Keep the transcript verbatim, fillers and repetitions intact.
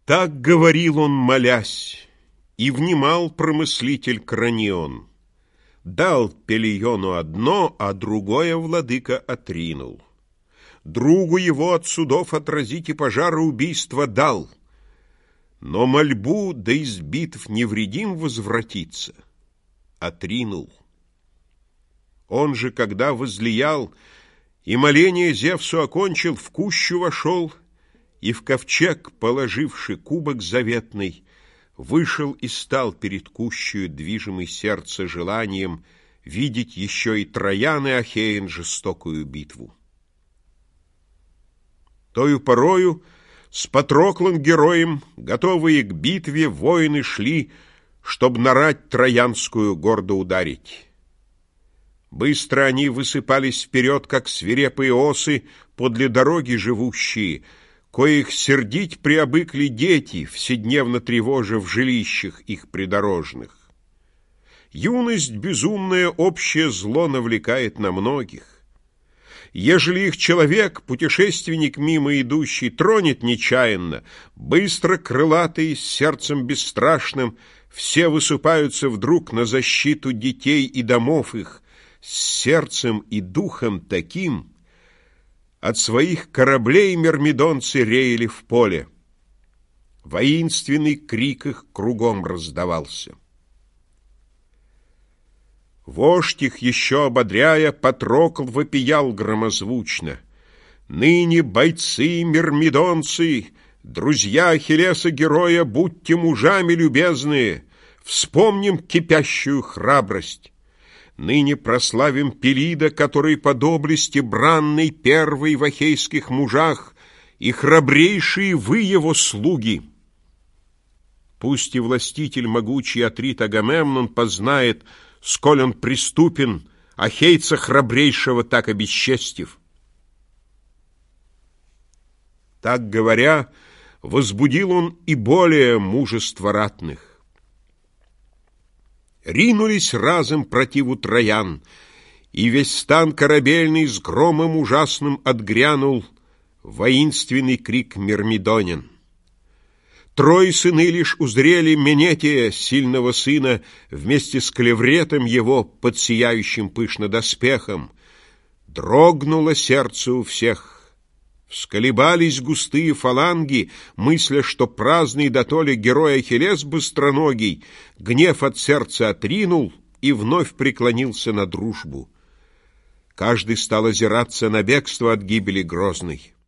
Так говорил он, молясь, и внимал промыслитель Кранион. Дал Пелиону одно, а другое владыка отринул. Другу его от судов отразить и пожара убийства дал, но мольбу, да из битв невредим возвратиться, отринул. Он же, когда возлиял и моление Зевсу окончил, в кущу вошел и в ковчег, положивши кубок заветный, вышел и стал перед кущею, движимый сердце желанием видеть еще и Троян и Ахеин жестокую битву. Тою порою с Патроклом героем, готовые к битве, воины шли, чтоб на рать троянскую гордо ударить. Быстро они высыпались вперед, как свирепые осы, подле дороги живущие, коих сердить приобыкли дети, вседневно тревожа в жилищах их придорожных. Юность безумная общее зло навлекает на многих. Ежели их человек, путешественник мимо идущий, тронет нечаянно, быстро крылатый, с сердцем бесстрашным, все высыпаются вдруг на защиту детей и домов их, с сердцем и духом таким. От своих кораблей мирмидонцы реяли в поле. Воинственный крик их кругом раздавался. Вождь их, еще ободряя, Патрокл вопиял громозвучно: «Ныне, бойцы мирмидонцы, друзья Ахиллеса-героя, будьте мужами любезные, вспомним кипящую храбрость. Ныне прославим Пелида, который по доблести бранный первый в ахейских мужах, и храбрейшие вы его слуги. Пусть и властитель могучий Атрит Агамемнон познает, сколь он преступен, ахейца храбрейшего так обесчестив». Так говоря, возбудил он и более мужество ратных. Ринулись разом противу троян, и весь стан корабельный с громом ужасным отгрянул воинственный крик мирмидонин. Трое сыны лишь узрели Менетия, сильного сына, вместе с клевретом его под сияющим пышно доспехом. Дрогнуло сердце у всех. Всколебались густые фаланги, мысля, что праздный дотоле герой Ахиллес быстроногий гнев от сердца отринул и вновь преклонился на дружбу. Каждый стал озираться на бегство от гибели грозной.